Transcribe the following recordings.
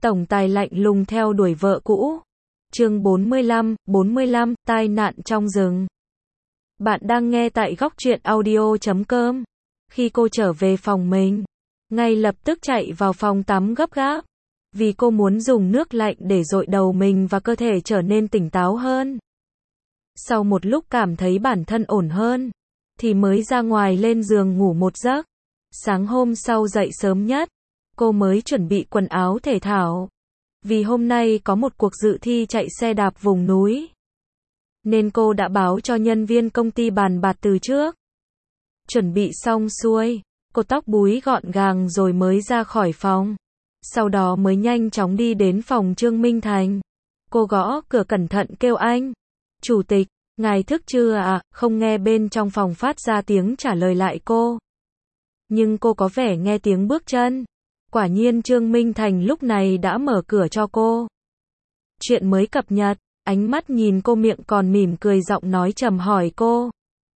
Tổng tài lạnh lùng theo đuổi vợ cũ. Chương 45, tai nạn trong rừng. Bạn đang nghe tại góc truyện audio.com. Khi cô trở về phòng mình, ngay lập tức chạy vào phòng tắm gấp gáp, vì cô muốn dùng nước lạnh để dội đầu mình và cơ thể trở nên tỉnh táo hơn. Sau một lúc cảm thấy bản thân ổn hơn, thì mới ra ngoài lên giường ngủ một giấc. Sáng hôm sau dậy sớm nhất, cô mới chuẩn bị quần áo thể thao. Vì hôm nay có một cuộc dự thi chạy xe đạp vùng núi, nên cô đã báo cho nhân viên công ty bàn bạc từ trước. Chuẩn bị xong xuôi, cô tóc búi gọn gàng rồi mới ra khỏi phòng. Sau đó mới nhanh chóng đi đến phòng Trương Minh Thành. Cô gõ cửa cẩn thận kêu anh. Chủ tịch, ngài thức chưa ạ? Không nghe bên trong phòng phát ra tiếng trả lời lại cô. Nhưng cô có vẻ nghe tiếng bước chân. Quả nhiên Trương Minh Thành lúc này đã mở cửa cho cô. Chuyện mới cập nhật, ánh mắt nhìn cô miệng còn mỉm cười giọng nói trầm hỏi cô.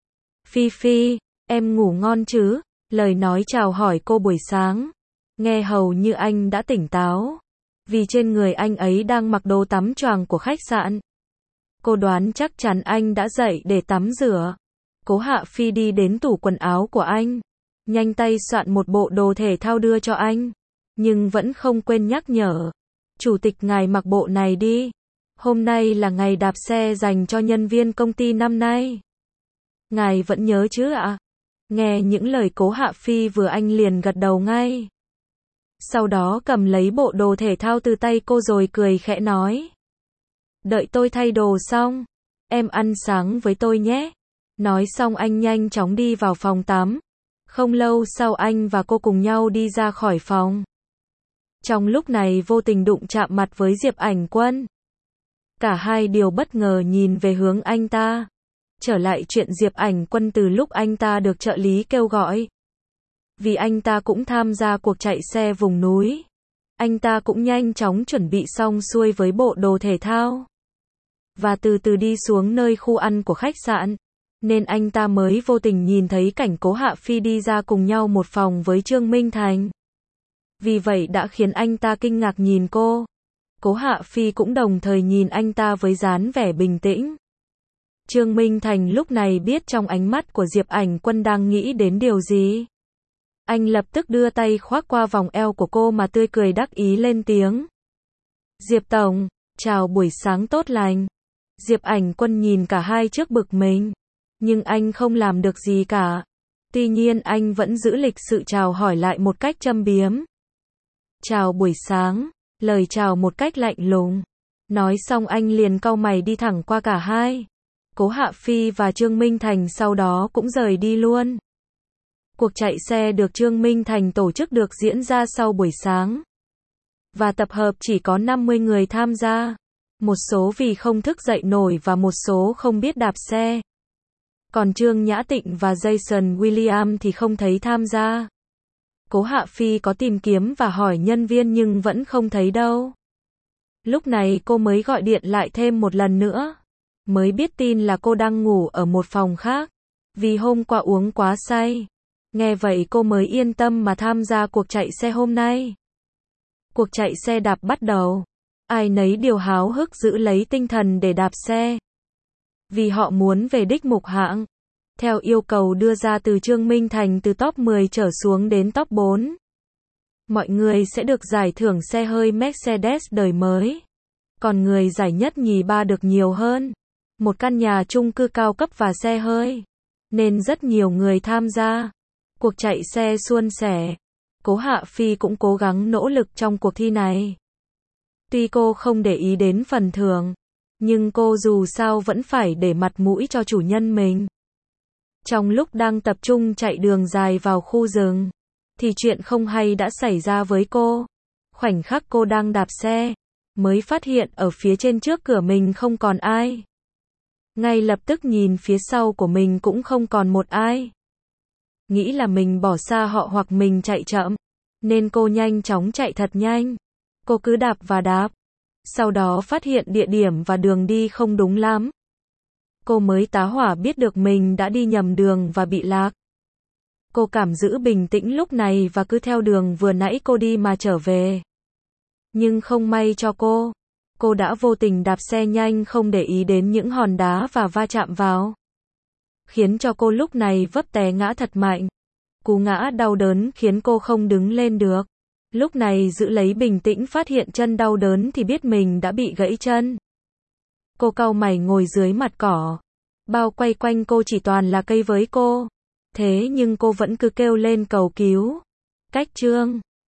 Phi Phi, em ngủ ngon chứ? Lời nói chào hỏi cô buổi sáng. Nghe hầu như anh đã tỉnh táo. Vì trên người anh ấy đang mặc đồ tắm choàng của khách sạn. Cô đoán chắc chắn anh đã dậy để tắm rửa. Cố Hạ Phi đi đến tủ quần áo của anh. Nhanh tay soạn một bộ đồ thể thao đưa cho anh. Nhưng vẫn không quên nhắc nhở. Chủ tịch ngài mặc bộ này đi. Hôm nay là ngày đạp xe dành cho nhân viên công ty năm nay. Ngài vẫn nhớ chứ ạ? Nghe những lời Cố Hạ Phi vừa anh liền gật đầu ngay. Sau đó cầm lấy bộ đồ thể thao từ tay cô rồi cười khẽ nói. Đợi tôi thay đồ xong, em ăn sáng với tôi nhé. Nói xong anh nhanh chóng đi vào phòng tắm. Không lâu sau anh và cô cùng nhau đi ra khỏi phòng. Trong lúc này vô tình đụng chạm mặt với Diệp Ảnh Quân. Cả hai đều bất ngờ nhìn về hướng anh ta. Trở lại chuyện Diệp Ảnh Quân từ lúc anh ta được trợ lý kêu gọi. Vì anh ta cũng tham gia cuộc chạy xe vùng núi. Anh ta cũng nhanh chóng chuẩn bị xong xuôi với bộ đồ thể thao. Và từ từ đi xuống nơi khu ăn của khách sạn. Nên anh ta mới vô tình nhìn thấy cảnh Cố Hạ Phi đi ra cùng nhau một phòng với Trương Minh Thành. Vì vậy đã khiến anh ta kinh ngạc nhìn cô. Cố Hạ Phi cũng đồng thời nhìn anh ta với dáng vẻ bình tĩnh. Trương Minh Thành lúc này biết trong ánh mắt của Diệp Ảnh Quân đang nghĩ đến điều gì. Anh lập tức đưa tay khoác qua vòng eo của cô mà tươi cười đắc ý lên tiếng. Diệp Tổng, chào buổi sáng tốt lành. Diệp Ảnh Quân nhìn cả hai trước bực mình. Nhưng anh không làm được gì cả. Tuy nhiên anh vẫn giữ lịch sự chào hỏi lại một cách châm biếm. Chào buổi sáng, lời chào một cách lạnh lùng. Nói xong anh liền cau mày đi thẳng qua cả hai. Cố Hạ Phi và Trương Minh Thành sau đó cũng rời đi luôn. Cuộc chạy xe được Trương Minh Thành tổ chức được diễn ra sau buổi sáng. Và tập hợp chỉ có 50 người tham gia. Một số vì không thức dậy nổi và một số không biết đạp xe. Còn Trương Nhã Tịnh và Jason William thì không thấy tham gia. Cố Hạ Phi có tìm kiếm và hỏi nhân viên nhưng vẫn không thấy đâu. Lúc này cô mới gọi điện lại thêm một lần nữa. Mới biết tin là cô đang ngủ ở một phòng khác. Vì hôm qua uống quá say. Nghe vậy cô mới yên tâm mà tham gia cuộc chạy xe hôm nay. Cuộc chạy xe đạp bắt đầu. Ai nấy đều háo hức giữ lấy tinh thần để đạp xe. Vì họ muốn về đích mục hạng. Theo yêu cầu đưa ra từ Trương Minh Thành từ top 10 trở xuống đến top 4. Mọi người sẽ được giải thưởng xe hơi Mercedes đời mới. Còn người giải nhất nhì ba được nhiều hơn. Một căn nhà chung cư cao cấp và xe hơi. Nên rất nhiều người tham gia. Cuộc chạy xe suôn sẻ. Cố Hạ Phi cũng cố gắng nỗ lực trong cuộc thi này. Tuy cô không để ý đến phần thưởng. Nhưng cô dù sao vẫn phải để mặt mũi cho chủ nhân mình. Trong lúc đang tập trung chạy đường dài vào khu rừng, thì chuyện không hay đã xảy ra với cô. Khoảnh khắc cô đang đạp xe, mới phát hiện ở phía trên trước cửa mình không còn ai. Ngay lập tức nhìn phía sau của mình cũng không còn một ai. Nghĩ là mình bỏ xa họ hoặc mình chạy chậm, nên cô nhanh chóng chạy thật nhanh. Cô cứ đạp và đạp. Sau đó phát hiện địa điểm và đường đi không đúng lắm. Cô mới tá hỏa biết được mình đã đi nhầm đường và bị lạc. Cô cảm giữ bình tĩnh lúc này và cứ theo đường vừa nãy cô đi mà trở về. Nhưng không may cho cô đã vô tình đạp xe nhanh không để ý đến những hòn đá và va chạm vào, khiến cho cô lúc này vấp té ngã thật mạnh. Cú ngã đau đớn khiến cô không đứng lên được. Lúc này giữ lấy bình tĩnh phát hiện chân đau đớn thì biết mình đã bị gãy chân. Cô cau mày ngồi dưới mặt cỏ. Bao quay quanh cô chỉ toàn là cây với cô. Thế nhưng cô vẫn cứ kêu lên cầu cứu. Cách chương